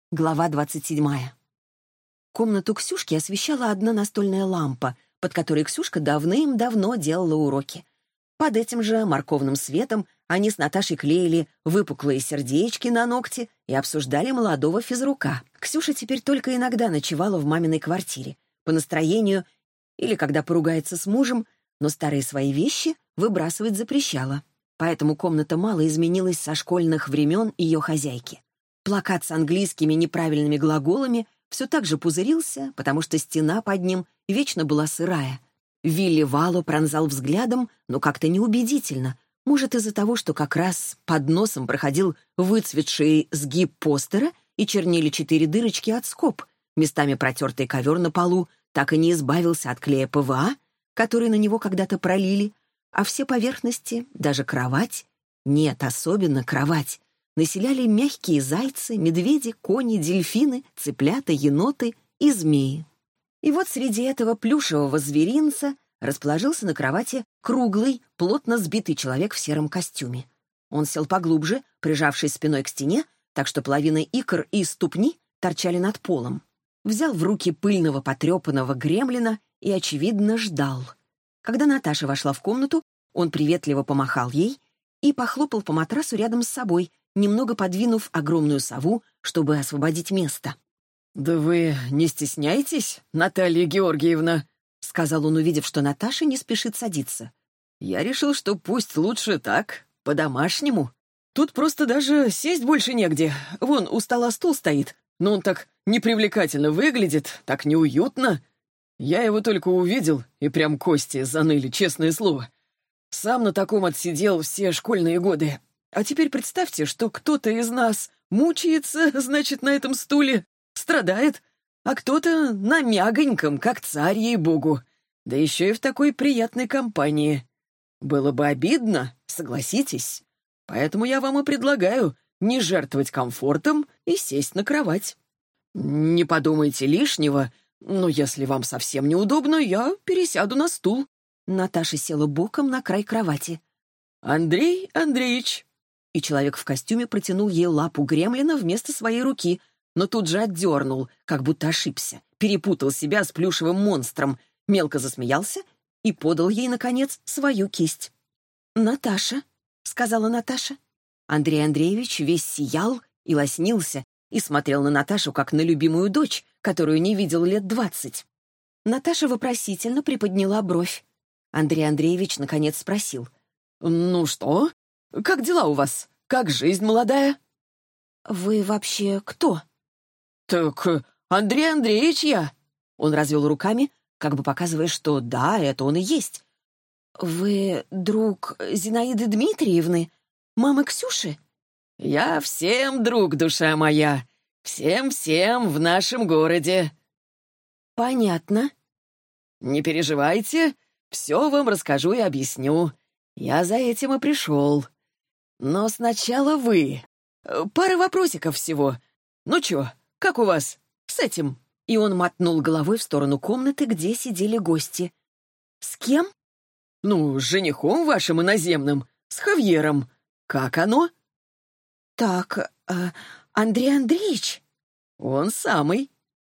Глава 27. Комнату Ксюшки освещала одна настольная лампа, под которой Ксюшка давным-давно делала уроки. Под этим же морковным светом они с Наташей клеили выпуклые сердечки на ногти и обсуждали молодого физрука. Ксюша теперь только иногда ночевала в маминой квартире, по настроению или когда поругается с мужем, но старые свои вещи выбрасывать запрещала. Поэтому комната мало изменилась со школьных времен ее хозяйки. Плакат с английскими неправильными глаголами все так же пузырился, потому что стена под ним вечно была сырая. Вилли Вало пронзал взглядом, но как-то неубедительно. Может, из-за того, что как раз под носом проходил выцветший сгиб постера и чернили 4 дырочки от скоб. Местами протертый ковер на полу так и не избавился от клея ПВА, который на него когда-то пролили, а все поверхности, даже кровать, нет, особенно кровать, населяли мягкие зайцы, медведи, кони, дельфины, цыплята, еноты и змеи. И вот среди этого плюшевого зверинца расположился на кровати круглый, плотно сбитый человек в сером костюме. Он сел поглубже, прижавшись спиной к стене, так что половина икр и ступни торчали над полом. Взял в руки пыльного потрепанного гремлина и, очевидно, ждал. Когда Наташа вошла в комнату, он приветливо помахал ей и похлопал по матрасу рядом с собой, немного подвинув огромную сову, чтобы освободить место. «Да вы не стесняйтесь, Наталья Георгиевна», — сказал он, увидев, что Наташа не спешит садиться. «Я решил, что пусть лучше так, по-домашнему. Тут просто даже сесть больше негде. Вон, у стола стул стоит, но он так непривлекательно выглядит, так неуютно. Я его только увидел, и прям кости заныли, честное слово. Сам на таком отсидел все школьные годы. А теперь представьте, что кто-то из нас мучается, значит, на этом стуле, страдает, а кто-то на мягоньком, как царь, ей-богу. Да еще и в такой приятной компании. Было бы обидно, согласитесь. Поэтому я вам и предлагаю не жертвовать комфортом и сесть на кровать. Не подумайте лишнего, но если вам совсем неудобно, я пересяду на стул». Наташа села боком на край кровати. «Андрей Андреевич». И человек в костюме протянул ей лапу гремлина вместо своей руки, но тут же отдернул, как будто ошибся, перепутал себя с плюшевым монстром, мелко засмеялся и подал ей, наконец, свою кисть. «Наташа», — сказала Наташа. Андрей Андреевич весь сиял и лоснился и смотрел на Наташу, как на любимую дочь, которую не видел лет 20. Наташа вопросительно приподняла бровь. Андрей Андреевич наконец спросил. «Ну что? Как дела у вас? Как жизнь молодая?» «Вы вообще кто?» «Так Андрей Андреевич я». Он развел руками, как бы показывая, что да, это он и есть. «Вы друг Зинаиды Дмитриевны, мамы Ксюши?» «Я всем друг, душа моя. Всем-всем в нашем городе». «Понятно». «Не переживайте, все вам расскажу и объясню. Я за этим и пришел. Но сначала вы. Пара вопросиков всего. Ну чё, как у вас с этим?» И он мотнул головой в сторону комнаты, где сидели гости. «С кем?» «Ну, с женихом вашим иноземным, с Хавьером. Как оно?» «Так, Андрей Андреевич?» «Он самый».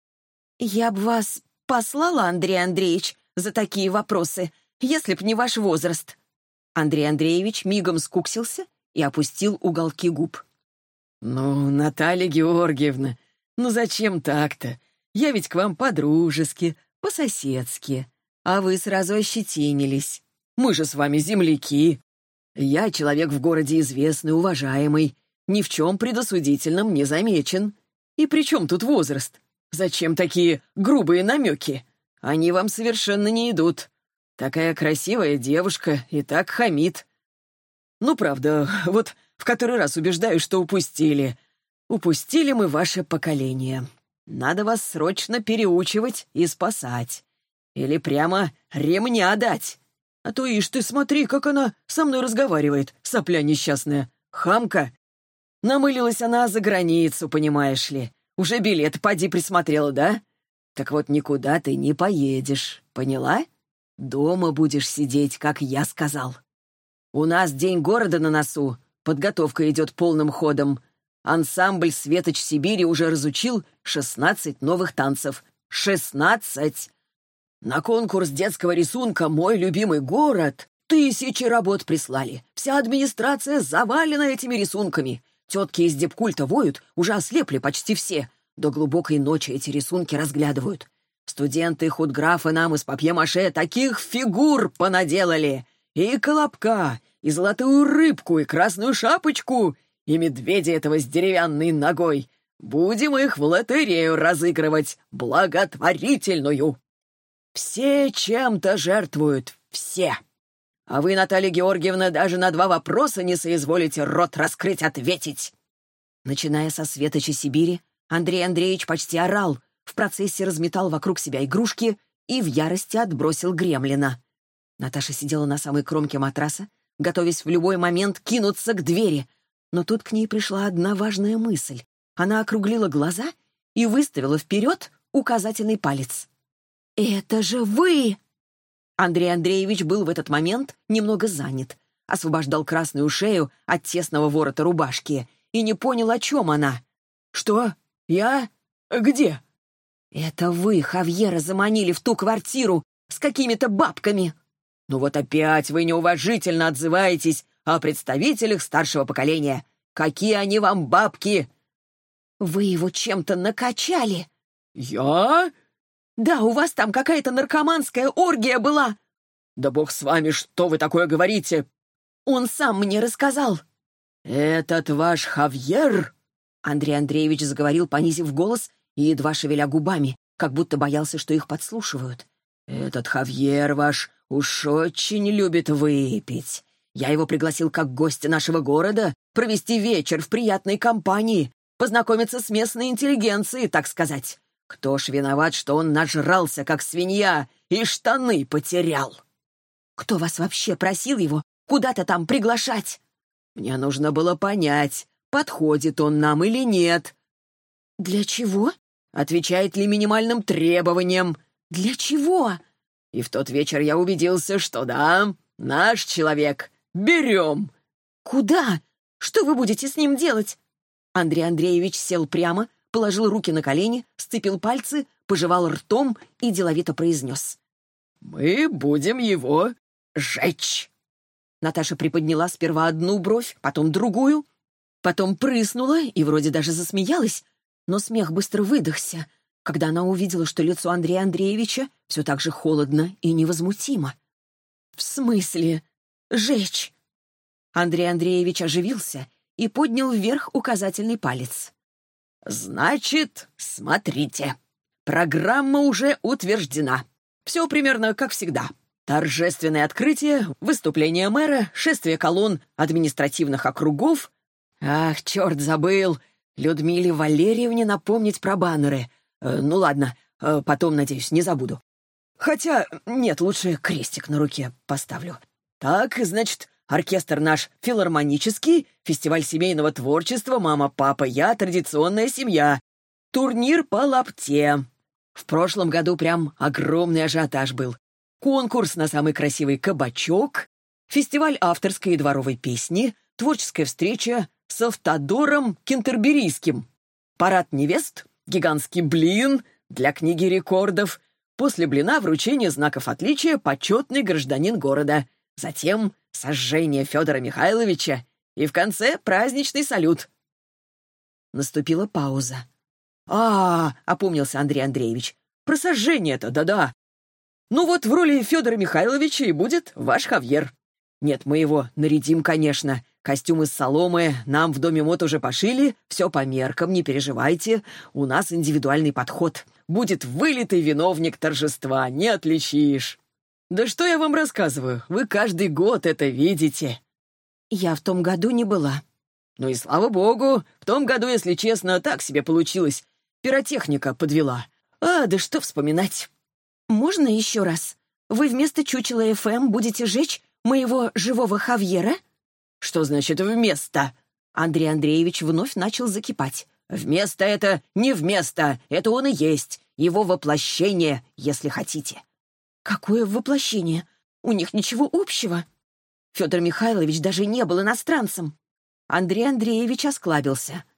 «Я б вас послала, Андрей Андреевич, за такие вопросы, если б не ваш возраст». Андрей Андреевич мигом скуксился и опустил уголки губ. «Ну, Наталья Георгиевна, ну зачем так-то? Я ведь к вам по-дружески, по-соседски. А вы сразу ощетинились. Мы же с вами земляки. Я человек в городе известный, уважаемый, ни в чем предосудительном не замечен. И при чем тут возраст? Зачем такие грубые намеки? Они вам совершенно не идут. Такая красивая девушка и так хамит. Ну, правда, вот в который раз убеждаюсь, что упустили. Упустили мы ваше поколение. Надо вас срочно переучивать и спасать. Или прямо ремня дать. А то, ишь ты, смотри, как она со мной разговаривает, сопля несчастная. Хамка. Намылилась она за границу, понимаешь ли. Уже билет поди присмотрела, да? Так вот никуда ты не поедешь, поняла? Дома будешь сидеть, как я сказал. У нас День города на носу, подготовка идет полным ходом. ансамбль «Светоч Сибири» уже разучил 16 новых танцев. 16! На конкурс детского рисунка «Мой любимый город» тысячи работ прислали. Вся администрация завалена этими рисунками. Тетки из депкульта воют, уже ослепли почти все. До глубокой ночи эти рисунки разглядывают. Студенты худграфа нам из папье-маше таких фигур понаделали. И колобка, и золотую рыбку, и красную шапочку, и медведя этого с деревянной ногой. Будем их в лотерею разыгрывать, благотворительную. Все чем-то жертвуют, все. А вы, Наталья Георгиевна, даже на 2 вопроса не соизволите рот раскрыть ответить. Начиная со Светоча Сибири, Андрей Андреевич почти орал, в процессе разметал вокруг себя игрушки и в ярости отбросил гремлина. Наташа сидела на самой кромке матраса, готовясь в любой момент кинуться к двери. Но тут к ней пришла одна важная мысль. Она округлила глаза и выставила вперед указательный палец. «Это же вы!» Андрей Андреевич был в этот момент немного занят, освобождал красную шею от тесного ворота рубашки и не понял, о чем она. «Что? Я? Где?» «Это вы Хавьера заманили в ту квартиру с какими-то бабками!» «Ну вот опять вы неуважительно отзываетесь о представителях старшего поколения. Какие они вам бабки?» «Вы его чем-то накачали». «Я?» «Да, у вас там какая-то наркоманская оргия была». «Да бог с вами, что вы такое говорите?» «Он сам мне рассказал». «Этот ваш Хавьер?» Андрей Андреевич заговорил, понизив голос и едва шевеля губами, как будто боялся, что их подслушивают. «Этот Хавьер ваш уж очень любит выпить. Я его пригласил как гостя нашего города провести вечер в приятной компании, познакомиться с местной интеллигенцией, так сказать. Кто ж виноват, что он нажрался, как свинья, и штаны потерял?» «Кто вас вообще просил его куда-то там приглашать?» «Мне нужно было понять, подходит он нам или нет». «Для чего?» «Отвечает ли минимальным требованиям». «Для чего?» И в тот вечер я убедился, что да, наш человек. Берем». «Куда? Что вы будете с ним делать?» Андрей Андреевич сел прямо, положил руки на колени, сцепил пальцы, пожевал ртом и деловито произнес. «Мы будем его жечь». Наташа приподняла сперва одну бровь, потом другую, потом прыснула и вроде даже засмеялась, но смех быстро выдохся, когда она увидела, что лицо Андрея Андреевича все так же холодно и невозмутимо. «В смысле? Жечь?» Андрей Андреевич оживился и поднял вверх указательный палец. «Значит, смотрите. Программа уже утверждена. Все примерно как всегда. Торжественное открытие, выступление мэра, шествие колонн административных округов. Ах, черт, забыл. Людмиле Валерьевне напомнить про баннеры. Ну ладно, потом, надеюсь, не забуду. Хотя, нет, лучше крестик на руке поставлю. Так, значит, оркестр наш филармонический, фестиваль семейного творчества «Мама, папа, я», традиционная семья. Турнир по лапте. В прошлом году прям огромный ажиотаж был. Конкурс на самый красивый кабачок, фестиваль авторской и дворовой песни, творческая встреча с Автодором Кентерберийским, парад невест, гигантский блин для книги рекордов, после блина вручение знаков отличия «Почетный гражданин города», затем сожжение Федора Михайловича и в конце праздничный салют. Наступила пауза. Опомнился Андрей Андреевич. «Про сожжение-то, да-да. Ну вот в роли Федора Михайловича и будет ваш Хавьер. Нет, мы его нарядим, конечно. Костюм из соломы нам в доме мод уже пошили, все по меркам, не переживайте. У нас индивидуальный подход. Будет вылитый виновник торжества, не отличишь». «Да что я вам рассказываю? Вы каждый год это видите». «Я в том году не была». «Ну и слава богу, в том году, если честно, так себе получилось. Пиротехника подвела. Да что вспоминать». «Можно еще раз? Вы вместо чучела ФМ будете жечь моего живого Хавьера?» «Что значит «вместо»?» Андрей Андреевич вновь начал закипать. «Вместо — это не вместо, это он и есть. Его воплощение, если хотите». «Какое воплощение? У них ничего общего. Федор Михайлович даже не был иностранцем». Андрей Андреевич осклабился.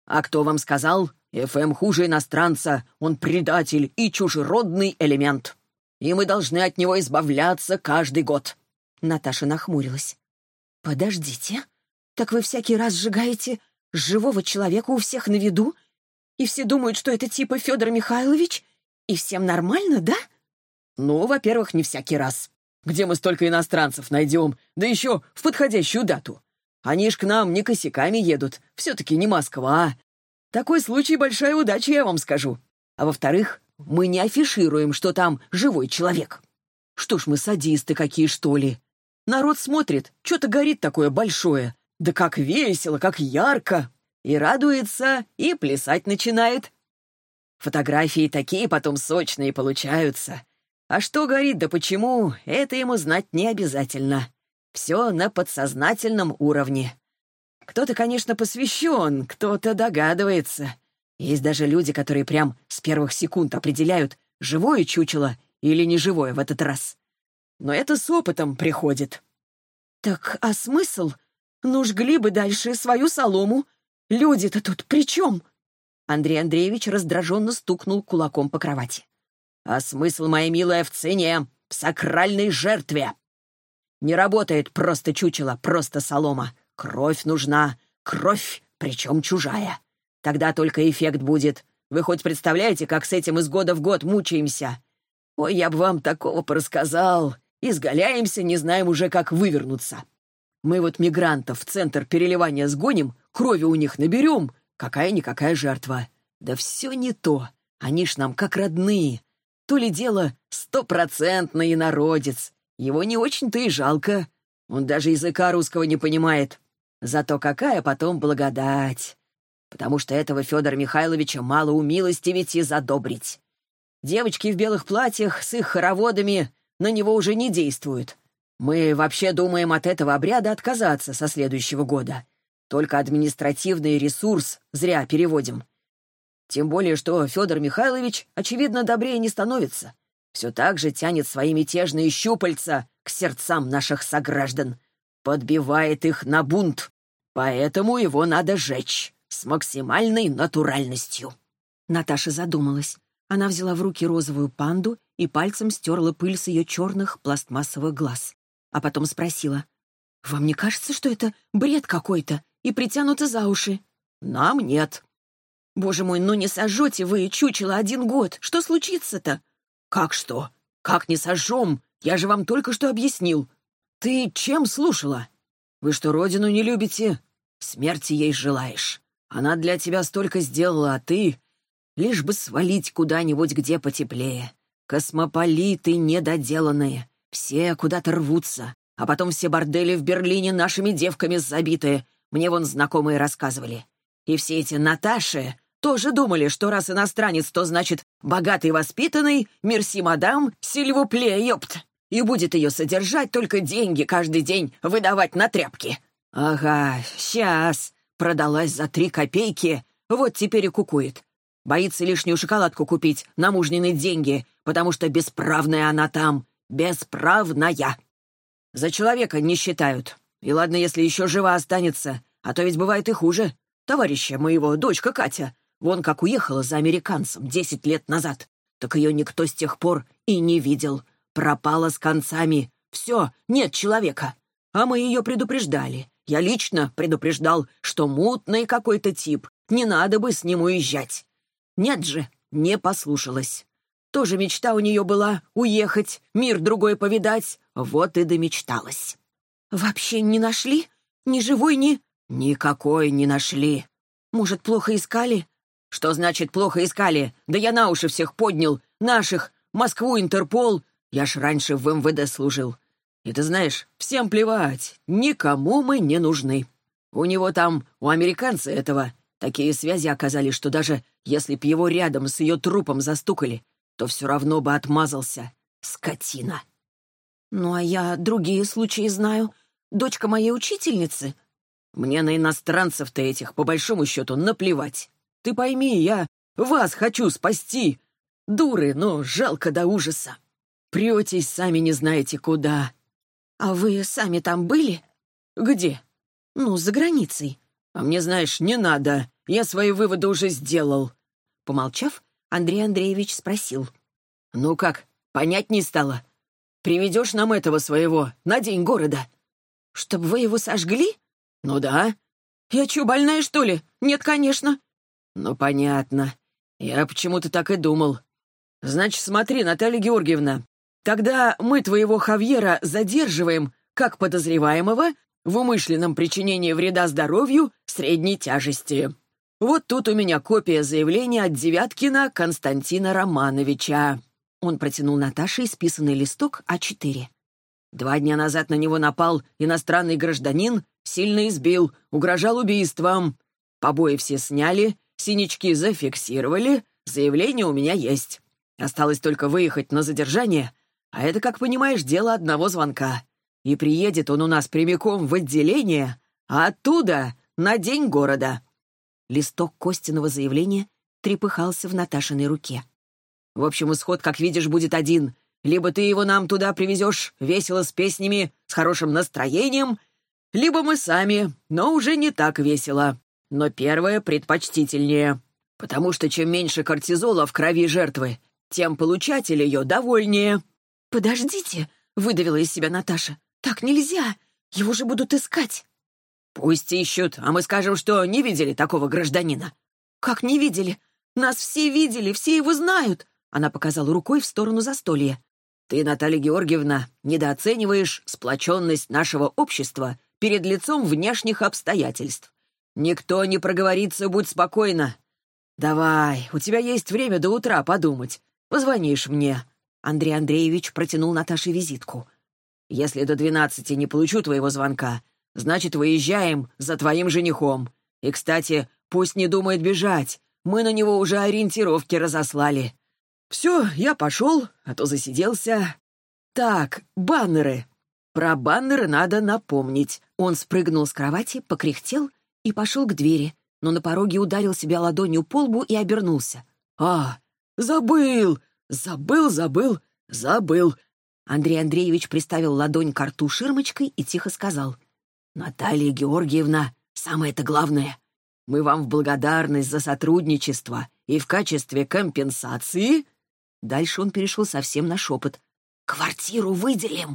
А кто вам сказал? ФМ хуже иностранца, он предатель и чужеродный элемент. И мы должны от него избавляться каждый год». Наташа нахмурилась. «Подождите, так вы всякий раз сжигаете живого человека у всех на виду? И все думают, что это типа Федор Михайлович? И всем нормально, да?» «Ну, во-первых, не всякий раз. Где мы столько иностранцев найдем? Да еще в подходящую дату. Они ж к нам не косяками едут, все-таки не Москва. Такой случай — большая удача, я вам скажу. А во-вторых, мы не афишируем, что там живой человек. Что ж мы садисты какие, что ли? Народ смотрит, что-то горит такое большое. Да как весело, как ярко. И радуется, и плясать начинает. Фотографии такие потом сочные получаются. А что горит да почему, это ему знать не обязательно. Все на подсознательном уровне. Кто-то, конечно, посвящен, кто-то догадывается. Есть даже люди, которые прям с первых секунд определяют, живое чучело или неживое в этот раз. Но это с опытом приходит. «Так, а смысл? Ну, жгли бы дальше свою солому. Люди-то тут при чем?» Андрей Андреевич раздраженно стукнул кулаком по кровати. «А смысл, моя милая, в цене, в сакральной жертве. Не работает просто чучело, просто солома. Кровь нужна, кровь, причем чужая. Тогда только эффект будет. Вы хоть представляете, как с этим из года в год мучаемся? Ой, я бы вам такого порассказал. Изгаляемся, не знаем уже, как вывернуться. Мы вот мигрантов в центр переливания сгоним, крови у них наберем. Какая-никакая жертва. Да все не то. Они ж нам как родные. То ли дело 100% инородец. Его не очень-то и жалко. Он даже языка русского не понимает. Зато какая потом благодать. Потому что этого Федора Михайловича мало умилостивить и задобрить. Девочки в белых платьях с их хороводами на него уже не действуют. Мы вообще думаем от этого обряда отказаться со следующего года. Только административный ресурс зря переводим. Тем более, что Федор Михайлович, очевидно, добрее не становится. Все так же тянет свои мятежные щупальца к сердцам наших сограждан. Подбивает их на бунт. Поэтому его надо жечь с максимальной натуральностью». Наташа задумалась. Она взяла в руки розовую панду и пальцем стерла пыль с ее черных пластмассовых глаз. А потом спросила: «Вам не кажется, что это бред какой-то и притянуто за уши?» «Нам нет». «Боже мой, ну не сожжете вы чучело 1 год. Что случится-то?» «Как что? Как не сожжем? Я же вам только что объяснил. Ты чем слушала? Вы что, родину не любите? Смерти ей желаешь. Она для тебя столько сделала, а ты... Лишь бы свалить куда-нибудь, где потеплее. Космополиты недоделанные. Все куда-то рвутся. А потом все бордели в Берлине нашими девками забитые. Мне вон знакомые рассказывали. И все эти Наташи тоже думали, что раз иностранец, то значит богатый, воспитанный, мерси, мадам, сильвупле, ёпт. И будет ее содержать, только деньги каждый день выдавать на тряпки. Ага, сейчас. Продалась за 3 копейки, вот теперь и кукует. Боится лишнюю шоколадку купить на мужнины деньги, потому что бесправная она там. Бесправная. За человека не считают. И ладно, если еще жива останется, а то ведь бывает и хуже. Товарища моего, дочка Катя, вон как уехала за американцем 10 лет назад. Так ее никто с тех пор и не видел. Пропала с концами. Все, нет человека. А мы ее предупреждали. Я лично предупреждал, что мутный какой-то тип. Не надо бы с ним уезжать. Нет же, не послушалась. Тоже мечта у нее была — уехать, мир другой повидать. Вот и домечталась. «Вообще не нашли? Ни живой, ни...» «Никакой не нашли». «Может, плохо искали?» «Что значит плохо искали? Да я на уши всех поднял. Наших, Москву, Интерпол. Я ж раньше в МВД служил. И ты знаешь, всем плевать. Никому мы не нужны. У него там, у американца этого, такие связи оказались, что даже если б его рядом с ее трупом застукали, то все равно бы отмазался. Скотина». «Ну, а я другие случаи знаю. Дочка моей учительницы». «Мне на иностранцев-то этих, по большому счету, наплевать. Ты пойми, я вас хочу спасти. Дуры, но жалко до ужаса. Претесь, сами не знаете куда». «А вы сами там были?» «Где?» «Ну, за границей». «А мне, знаешь, не надо. Я свои выводы уже сделал». Помолчав, Андрей Андреевич спросил. «Ну как, понятней стало? Приведешь нам этого своего на день города?» «Чтоб вы его сожгли?» «Ну да». «Я чё, больная, что ли? Нет, конечно». «Ну, понятно. Я почему-то так и думал. Значит, смотри, Наталья Георгиевна, тогда мы твоего Хавьера задерживаем как подозреваемого в умышленном причинении вреда здоровью средней тяжести. Вот тут у меня копия заявления от Девяткина Константина Романовича». Он протянул Наташе исписанный листок А4. 2 дня назад на него напал иностранный гражданин, сильно избил, угрожал убийством. Побои все сняли, синячки зафиксировали, заявление у меня есть. Осталось только выехать на задержание, а это, как понимаешь, дело одного звонка. И приедет он у нас прямиком в отделение, а оттуда на день города». Листок Костиного заявления трепыхался в Наташиной руке. «В общем, исход, как видишь, будет один. Либо ты его нам туда привезешь весело с песнями, с хорошим настроением, либо мы сами, но уже не так весело. Но первое предпочтительнее. Потому что чем меньше кортизола в крови жертвы, тем получатель ее довольнее». «Подождите», — выдавила из себя Наташа. «Так нельзя. Его же будут искать». «Пусть ищут, а мы скажем, что не видели такого гражданина». «Как не видели? Нас все видели, все его знают». Она показала рукой в сторону застолья. «Ты, Наталья Георгиевна, недооцениваешь сплоченность нашего общества перед лицом внешних обстоятельств. Никто не проговорится, будь спокойна. Давай, у тебя есть время до утра подумать. Позвонишь мне». Андрей Андреевич протянул Наташе визитку. «Если до 12 не получу твоего звонка, значит, выезжаем за твоим женихом. И, кстати, пусть не думает бежать. Мы на него уже ориентировки разослали. Все, я пошел, а то засиделся. Так, баннеры. Про баннеры надо напомнить». Он спрыгнул с кровати, покряхтел и пошел к двери, но на пороге ударил себя ладонью по лбу и обернулся. Забыл. Андрей Андреевич приставил ладонь к рту ширмочкой и тихо сказал. «Наталья Георгиевна, самое-то главное. Мы вам в благодарность за сотрудничество и в качестве компенсации...» Дальше он перешел совсем на шепот. «Квартиру выделим,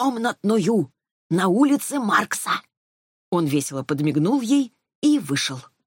2-комнатную, на улице Маркса». Он весело подмигнул ей и вышел.